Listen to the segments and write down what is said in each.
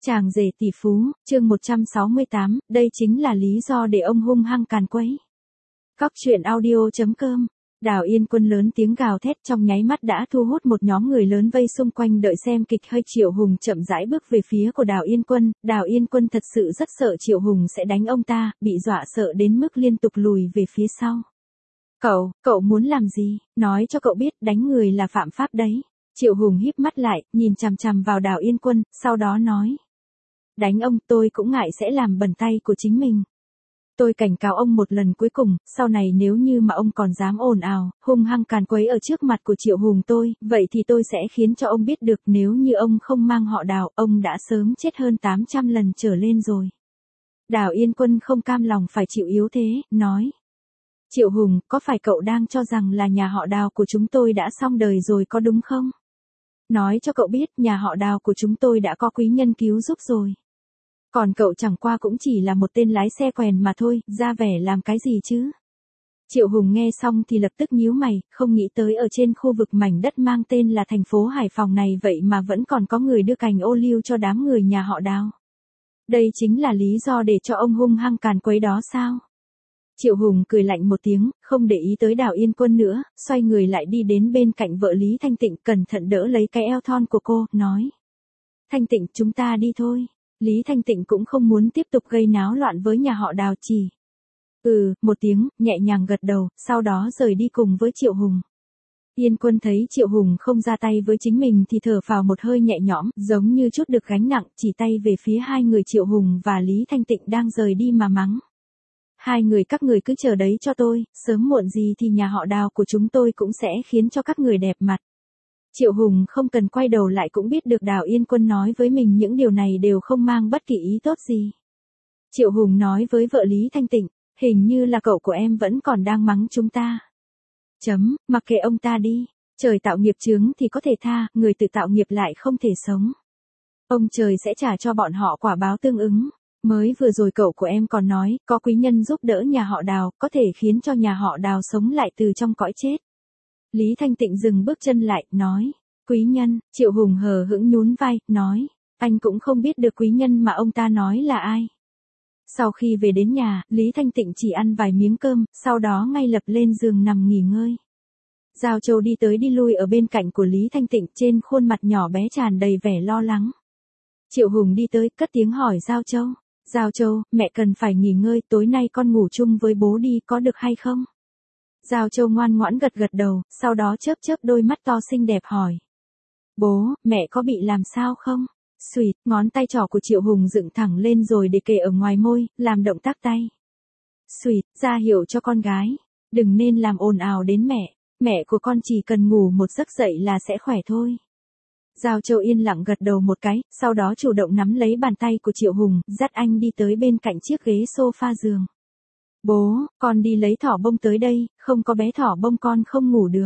Chàng rể tỷ phú, chương 168, đây chính là lý do để ông hung hăng càn quấy. Góc truyện audio.com. Đào Yên Quân lớn tiếng gào thét trong nháy mắt đã thu hút một nhóm người lớn vây xung quanh đợi xem kịch. Hơi Triệu Hùng chậm rãi bước về phía của Đào Yên Quân. Đào Yên Quân thật sự rất sợ Triệu Hùng sẽ đánh ông ta, bị dọa sợ đến mức liên tục lùi về phía sau. Cậu muốn làm gì? Nói cho cậu biết đánh người là phạm pháp đấy. Triệu Hùng híp mắt lại, nhìn chằm chằm vào Đào Yên Quân, sau đó nói. Đánh ông tôi cũng ngại sẽ làm bẩn tay của chính mình. Tôi cảnh cáo ông một lần cuối cùng, sau này nếu như mà ông còn dám ồn ào, hung hăng càn quấy ở trước mặt của Triệu Hùng tôi, vậy thì tôi sẽ khiến cho ông biết được nếu như ông không mang họ Đào, ông đã sớm chết hơn 800 lần trở lên rồi. Đào Yên Quân không cam lòng phải chịu yếu thế, nói. Triệu Hùng, có phải cậu đang cho rằng là nhà họ Đào của chúng tôi đã xong đời rồi có đúng không? Nói cho cậu biết nhà họ Đào của chúng tôi đã có quý nhân cứu giúp rồi. Còn cậu chẳng qua cũng chỉ là một tên lái xe quèn mà thôi, ra vẻ làm cái gì chứ? Triệu Hùng nghe xong thì lập tức nhíu mày, không nghĩ tới ở trên khu vực mảnh đất mang tên là thành phố Hải Phòng này vậy mà vẫn còn có người đưa cành ô liu cho đám người nhà họ Đào. Đây chính là lý do để cho ông hung hăng càn quấy đó sao? Triệu Hùng cười lạnh một tiếng, không để ý tới Đào Yên Quân nữa, xoay người lại đi đến bên cạnh vợ Lý Thanh Tịnh, cẩn thận đỡ lấy cái eo thon của cô, nói. Thanh Tịnh, chúng ta đi thôi. Lý Thanh Tịnh cũng không muốn tiếp tục gây náo loạn với nhà họ Đào chỉ. Một tiếng, nhẹ nhàng gật đầu, sau đó rời đi cùng với Triệu Hùng. Yên Quân thấy Triệu Hùng không ra tay với chính mình thì thở phào một hơi nhẹ nhõm, giống như chút được gánh nặng, chỉ tay về phía hai người Triệu Hùng và Lý Thanh Tịnh đang rời đi mà mắng. Hai người các người cứ chờ đấy cho tôi, sớm muộn gì thì nhà họ Đào của chúng tôi cũng sẽ khiến cho các người đẹp mặt. Triệu Hùng không cần quay đầu lại cũng biết được Đào Yên Quân nói với mình những điều này đều không mang bất kỳ ý tốt gì. Triệu Hùng nói với vợ Lý Thanh Tịnh, hình như là cậu của em vẫn còn đang mắng chúng ta. Mặc kệ ông ta đi, trời tạo nghiệp chướng thì có thể tha, người tự tạo nghiệp lại không thể sống. Ông trời sẽ trả cho bọn họ quả báo tương ứng. Mới vừa rồi cậu của em còn nói, có quý nhân giúp đỡ nhà họ Đào, có thể khiến cho nhà họ Đào sống lại từ trong cõi chết. Lý Thanh Tịnh dừng bước chân lại, nói. Quý nhân, Triệu Hùng hờ hững nhún vai, nói. Anh cũng không biết được quý nhân mà ông ta nói là ai. Sau khi về đến nhà, Lý Thanh Tịnh chỉ ăn vài miếng cơm, sau đó ngay lập lên giường nằm nghỉ ngơi. Giao Châu đi tới đi lui ở bên cạnh của Lý Thanh Tịnh, trên khuôn mặt nhỏ bé tràn đầy vẻ lo lắng. Triệu Hùng đi tới, cất tiếng hỏi Giao Châu. Giao Châu, mẹ cần phải nghỉ ngơi, tối nay con ngủ chung với bố đi, có được hay không? Giao Châu ngoan ngoãn gật gật đầu, sau đó chớp chớp đôi mắt to xinh đẹp hỏi. Bố, mẹ có bị làm sao không? Xuỵt, ngón tay trỏ của Triệu Hùng dựng thẳng lên rồi để kề ở ngoài môi, làm động tác tay. Xuỵt, ra hiệu cho con gái. Đừng nên làm ồn ào đến mẹ của con chỉ cần ngủ một giấc dậy là sẽ khỏe thôi. Giao Châu yên lặng gật đầu một cái, sau đó chủ động nắm lấy bàn tay của Triệu Hùng, dắt anh đi tới bên cạnh chiếc ghế sofa giường. Bố, con đi lấy thỏ bông tới đây, không có bé thỏ bông con không ngủ được.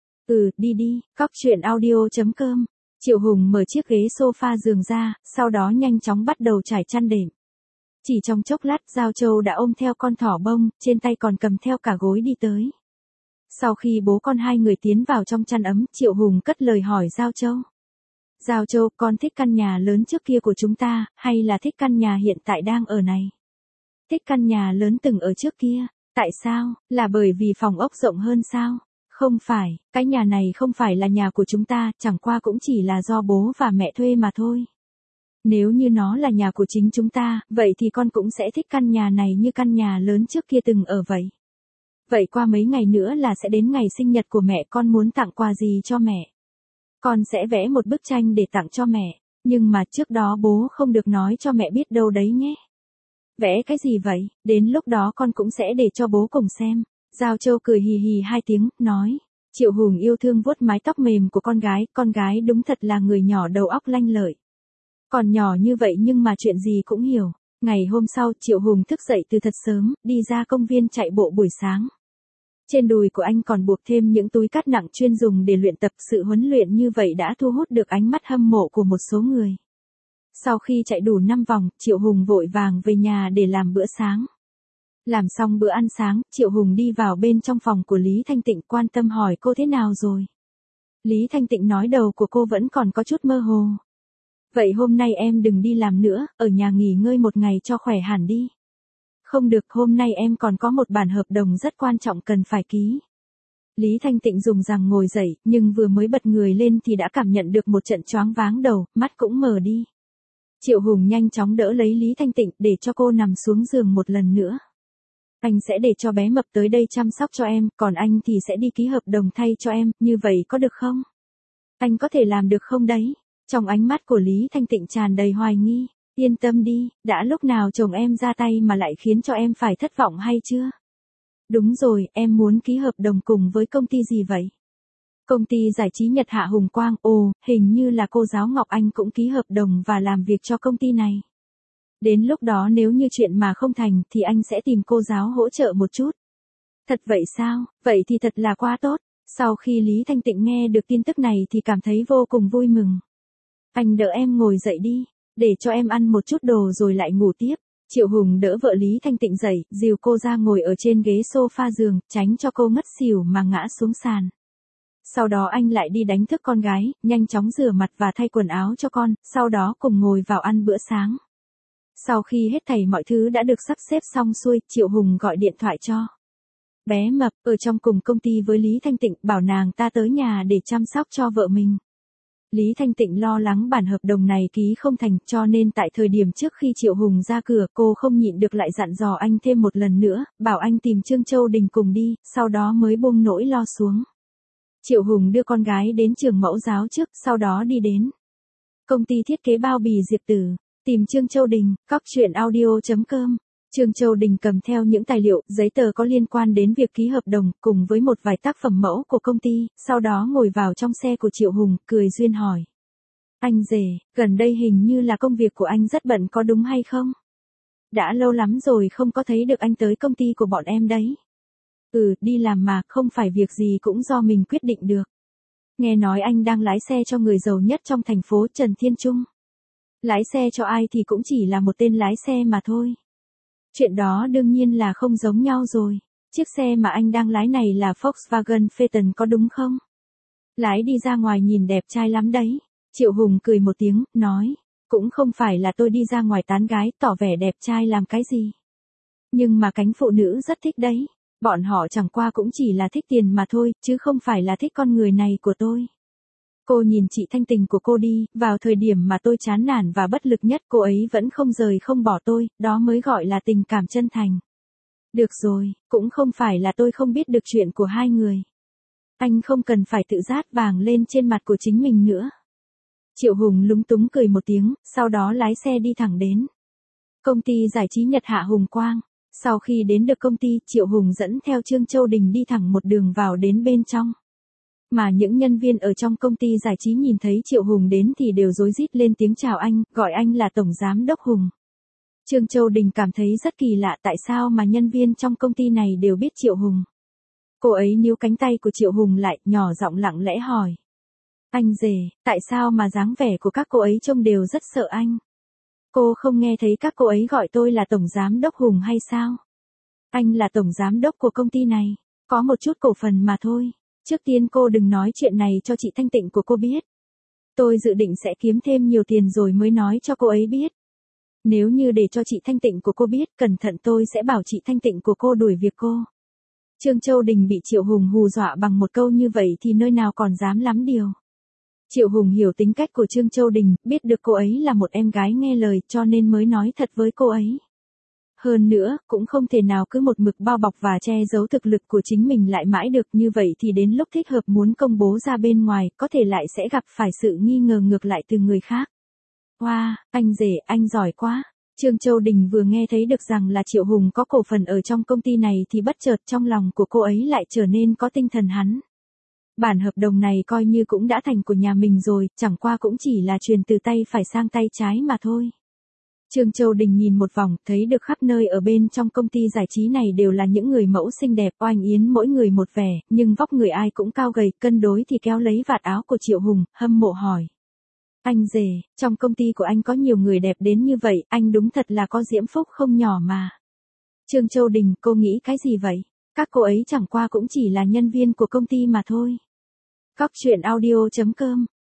Đi, góc truyện audio.com. Triệu Hùng mở chiếc ghế sofa giường ra, sau đó nhanh chóng bắt đầu trải chăn đệm. Chỉ trong chốc lát Giao Châu đã ôm theo con thỏ bông, trên tay còn cầm theo cả gối đi tới. Sau khi bố con hai người tiến vào trong chăn ấm, Triệu Hùng cất lời hỏi Giao Châu. Giao Châu, con thích căn nhà lớn trước kia của chúng ta, hay là thích căn nhà hiện tại đang ở này? Thích căn nhà lớn từng ở trước kia, tại sao, là bởi vì phòng ốc rộng hơn sao? Không phải, cái nhà này không phải là nhà của chúng ta, chẳng qua cũng chỉ là do bố và mẹ thuê mà thôi. Nếu như nó là nhà của chính chúng ta, vậy thì con cũng sẽ thích căn nhà này như căn nhà lớn trước kia từng ở vậy. Vậy qua mấy ngày nữa là sẽ đến ngày sinh nhật của mẹ, con muốn tặng quà gì cho mẹ? Con sẽ vẽ một bức tranh để tặng cho mẹ, nhưng mà trước đó bố không được nói cho mẹ biết đâu đấy nhé. Vẽ cái gì vậy, đến lúc đó con cũng sẽ để cho bố cùng xem. Giao Châu cười hì hì hai tiếng, nói. Triệu Hùng yêu thương vuốt mái tóc mềm của con gái đúng thật là người nhỏ đầu óc lanh lợi. Còn nhỏ như vậy nhưng mà chuyện gì cũng hiểu. Ngày hôm sau Triệu Hùng thức dậy từ thật sớm, đi ra công viên chạy bộ buổi sáng. Trên đùi của anh còn buộc thêm những túi cát nặng chuyên dùng để luyện tập, sự huấn luyện như vậy đã thu hút được ánh mắt hâm mộ của một số người. Sau khi chạy đủ 5 vòng, Triệu Hùng vội vàng về nhà để làm bữa sáng. Làm xong bữa ăn sáng, Triệu Hùng đi vào bên trong phòng của Lý Thanh Tịnh, quan tâm hỏi cô thế nào rồi. Lý Thanh Tịnh nói đầu của cô vẫn còn có chút mơ hồ. Vậy hôm nay em đừng đi làm nữa, ở nhà nghỉ ngơi một ngày cho khỏe hẳn đi. Không được, hôm nay em còn có một bản hợp đồng rất quan trọng cần phải ký. Lý Thanh Tịnh dùng rằng ngồi dậy, nhưng vừa mới bật người lên thì đã cảm nhận được một trận choáng váng đầu, mắt cũng mờ đi. Triệu Hùng nhanh chóng đỡ lấy Lý Thanh Tịnh để cho cô nằm xuống giường một lần nữa. Anh sẽ để cho bé Mập tới đây chăm sóc cho em, còn anh thì sẽ đi ký hợp đồng thay cho em, như vậy có được không? Anh có thể làm được không đấy? Trong ánh mắt của Lý Thanh Tịnh tràn đầy hoài nghi. Yên tâm đi, đã lúc nào chồng em ra tay mà lại khiến cho em phải thất vọng hay chưa? Đúng rồi, em muốn ký hợp đồng cùng với công ty gì vậy? Công ty giải trí Nhật Hạ Hùng Quang, hình như là cô giáo Ngọc Anh cũng ký hợp đồng và làm việc cho công ty này. Đến lúc đó nếu như chuyện mà không thành thì anh sẽ tìm cô giáo hỗ trợ một chút. Thật vậy sao? Vậy thì thật là quá tốt. Sau khi Lý Thanh Tịnh nghe được tin tức này thì cảm thấy vô cùng vui mừng. Anh đỡ em ngồi dậy đi, để cho em ăn một chút đồ rồi lại ngủ tiếp. Triệu Hùng đỡ vợ Lý Thanh Tịnh dậy, dìu cô ra ngồi ở trên ghế sofa giường, tránh cho cô ngất xỉu mà ngã xuống sàn. Sau đó anh lại đi đánh thức con gái, nhanh chóng rửa mặt và thay quần áo cho con, sau đó cùng ngồi vào ăn bữa sáng. Sau khi hết thảy mọi thứ đã được sắp xếp xong xuôi, Triệu Hùng gọi điện thoại cho bé Mập, ở trong cùng công ty với Lý Thanh Tịnh, bảo nàng ta tới nhà để chăm sóc cho vợ mình. Lý Thanh Tịnh lo lắng bản hợp đồng này ký không thành, cho nên tại thời điểm trước khi Triệu Hùng ra cửa, cô không nhịn được lại dặn dò anh thêm một lần nữa, bảo anh tìm Trương Châu Đình cùng đi, sau đó mới buông nỗi lo xuống. Triệu Hùng đưa con gái đến trường mẫu giáo trước, sau đó đi đến công ty thiết kế bao bì Diệp Tử, tìm Trương Châu Đình. Coctruyện.audio.com. Trương Châu Đình cầm theo những tài liệu, giấy tờ có liên quan đến việc ký hợp đồng, cùng với một vài tác phẩm mẫu của công ty, sau đó ngồi vào trong xe của Triệu Hùng, cười duyên hỏi. Anh rể, gần đây hình như là công việc của anh rất bận có đúng hay không? Đã lâu lắm rồi không có thấy được anh tới công ty của bọn em đấy. Đi làm mà, không phải việc gì cũng do mình quyết định được. Nghe nói anh đang lái xe cho người giàu nhất trong thành phố, Trần Thiên Trung. Lái xe cho ai thì cũng chỉ là một tên lái xe mà thôi. Chuyện đó đương nhiên là không giống nhau rồi. Chiếc xe mà anh đang lái này là Volkswagen Phaeton có đúng không? Lái đi ra ngoài nhìn đẹp trai lắm đấy. Triệu Hùng cười một tiếng, nói. Cũng không phải là tôi đi ra ngoài tán gái, tỏ vẻ đẹp trai làm cái gì. Nhưng mà cánh phụ nữ rất thích đấy. Bọn họ chẳng qua cũng chỉ là thích tiền mà thôi, chứ không phải là thích con người này của tôi. Cô nhìn chị Thanh Tình của cô đi, vào thời điểm mà tôi chán nản và bất lực nhất cô ấy vẫn không rời không bỏ tôi, đó mới gọi là tình cảm chân thành. Được rồi, cũng không phải là tôi không biết được chuyện của hai người. Anh không cần phải tự rát vàng lên trên mặt của chính mình nữa. Triệu Hùng lúng túng cười một tiếng, sau đó lái xe đi thẳng đến công ty giải trí Nhật Hạ Hùng Quang. Sau khi đến được công ty, Triệu Hùng dẫn theo Trương Châu Đình đi thẳng một đường vào đến bên trong. Mà những nhân viên ở trong công ty giải trí nhìn thấy Triệu Hùng đến thì đều rối rít lên tiếng chào anh, gọi anh là Tổng Giám Đốc Hùng. Trương Châu Đình cảm thấy rất kỳ lạ tại sao mà nhân viên trong công ty này đều biết Triệu Hùng. Cô ấy níu cánh tay của Triệu Hùng lại, nhỏ giọng lặng lẽ hỏi. Anh rể, tại sao mà dáng vẻ của các cô ấy trông đều rất sợ anh? Cô không nghe thấy các cô ấy gọi tôi là Tổng Giám Đốc Hùng hay sao? Anh là Tổng Giám Đốc của công ty này, có một chút cổ phần mà thôi. Trước tiên cô đừng nói chuyện này cho chị Thanh Tịnh của cô biết. Tôi dự định sẽ kiếm thêm nhiều tiền rồi mới nói cho cô ấy biết. Nếu như để cho chị Thanh Tịnh của cô biết, cẩn thận tôi sẽ bảo chị Thanh Tịnh của cô đuổi việc cô. Trương Châu Đình bị Triệu Hùng hù dọa bằng một câu như vậy thì nơi nào còn dám lắm điều. Triệu Hùng hiểu tính cách của Trương Châu Đình, biết được cô ấy là một em gái nghe lời cho nên mới nói thật với cô ấy. Hơn nữa, cũng không thể nào cứ một mực bao bọc và che giấu thực lực của chính mình lại mãi được, như vậy thì đến lúc thích hợp muốn công bố ra bên ngoài, có thể lại sẽ gặp phải sự nghi ngờ ngược lại từ người khác. Wow, anh rể, anh giỏi quá. Trương Châu Đình vừa nghe thấy được rằng là Triệu Hùng có cổ phần ở trong công ty này thì bất chợt trong lòng của cô ấy lại trở nên có tinh thần hắn. Bản hợp đồng này coi như cũng đã thành của nhà mình rồi, chẳng qua cũng chỉ là truyền từ tay phải sang tay trái mà thôi. Trương Châu Đình nhìn một vòng, thấy được khắp nơi ở bên trong công ty giải trí này đều là những người mẫu xinh đẹp, oanh yến mỗi người một vẻ, nhưng vóc người ai cũng cao gầy, cân đối thì kéo lấy vạt áo của Triệu Hùng, hâm mộ hỏi. Anh rể, trong công ty của anh có nhiều người đẹp đến như vậy, anh đúng thật là có diễm phúc không nhỏ mà. Trương Châu Đình, cô nghĩ cái gì vậy? Các cô ấy chẳng qua cũng chỉ là nhân viên của công ty mà thôi. Coctruyện.audio.com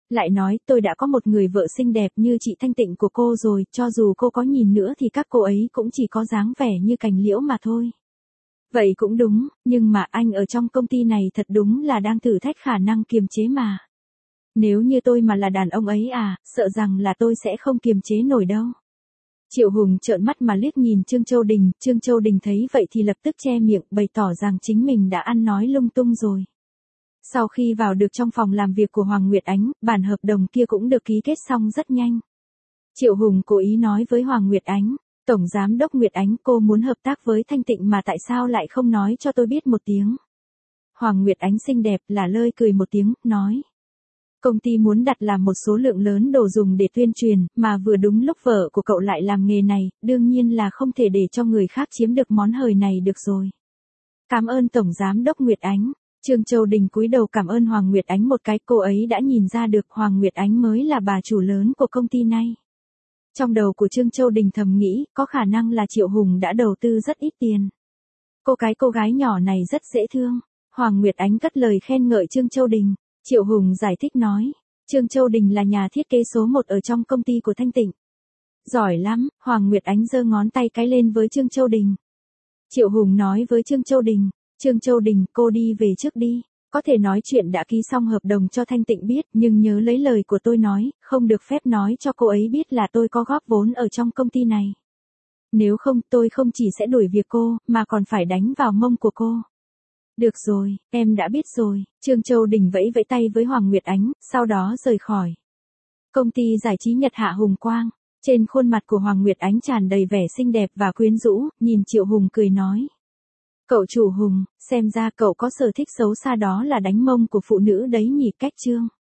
Lại nói tôi đã có một người vợ xinh đẹp như chị Thanh Tịnh của cô rồi, cho dù cô có nhìn nữa thì các cô ấy cũng chỉ có dáng vẻ như cành liễu mà thôi. Vậy cũng đúng, nhưng mà anh ở trong công ty này thật đúng là đang thử thách khả năng kiềm chế mà. Nếu như tôi mà là đàn ông ấy sợ rằng là tôi sẽ không kiềm chế nổi đâu. Triệu Hùng trợn mắt mà liếc nhìn Trương Châu Đình thấy vậy thì lập tức che miệng bày tỏ rằng chính mình đã ăn nói lung tung rồi. Sau khi vào được trong phòng làm việc của Hoàng Nguyệt Ánh, bản hợp đồng kia cũng được ký kết xong rất nhanh. Triệu Hùng cố ý nói với Hoàng Nguyệt Ánh, Tổng Giám đốc Nguyệt Ánh, cô muốn hợp tác với Thanh Tịnh mà tại sao lại không nói cho tôi biết một tiếng. Hoàng Nguyệt Ánh xinh đẹp là lơi cười một tiếng, nói. Công ty muốn đặt làm một số lượng lớn đồ dùng để tuyên truyền, mà vừa đúng lúc vợ của cậu lại làm nghề này, đương nhiên là không thể để cho người khác chiếm được món hời này được rồi. Cảm ơn Tổng Giám đốc Nguyệt Ánh. Trương Châu Đình cúi đầu cảm ơn Hoàng Nguyệt Ánh một cái, cô ấy đã nhìn ra được Hoàng Nguyệt Ánh mới là bà chủ lớn của công ty này. Trong đầu của Trương Châu Đình thầm nghĩ, có khả năng là Triệu Hùng đã đầu tư rất ít tiền. Cô gái nhỏ này rất dễ thương. Hoàng Nguyệt Ánh cất lời khen ngợi Trương Châu Đình. Triệu Hùng giải thích nói, Trương Châu Đình là nhà thiết kế số 1 ở trong công ty của Thanh Tịnh. Giỏi lắm, Hoàng Nguyệt Ánh giơ ngón tay cái lên với Trương Châu Đình. Triệu Hùng nói với Trương Châu Đình, cô đi về trước đi, có thể nói chuyện đã ký xong hợp đồng cho Thanh Tịnh biết, nhưng nhớ lấy lời của tôi nói, không được phép nói cho cô ấy biết là tôi có góp vốn ở trong công ty này. Nếu không, tôi không chỉ sẽ đuổi việc cô, mà còn phải đánh vào mông của cô. Được rồi, em đã biết rồi. Trương Châu Đình vẫy vẫy tay với Hoàng Nguyệt Ánh, sau đó rời khỏi. Công ty giải trí Nhật Hạ Hùng Quang. Trên khuôn mặt của Hoàng Nguyệt Ánh tràn đầy vẻ xinh đẹp và quyến rũ, nhìn Triệu Hùng cười nói. Cậu chủ Hùng, xem ra cậu có sở thích xấu xa đó là đánh mông của phụ nữ đấy nhỉ. Cách Trương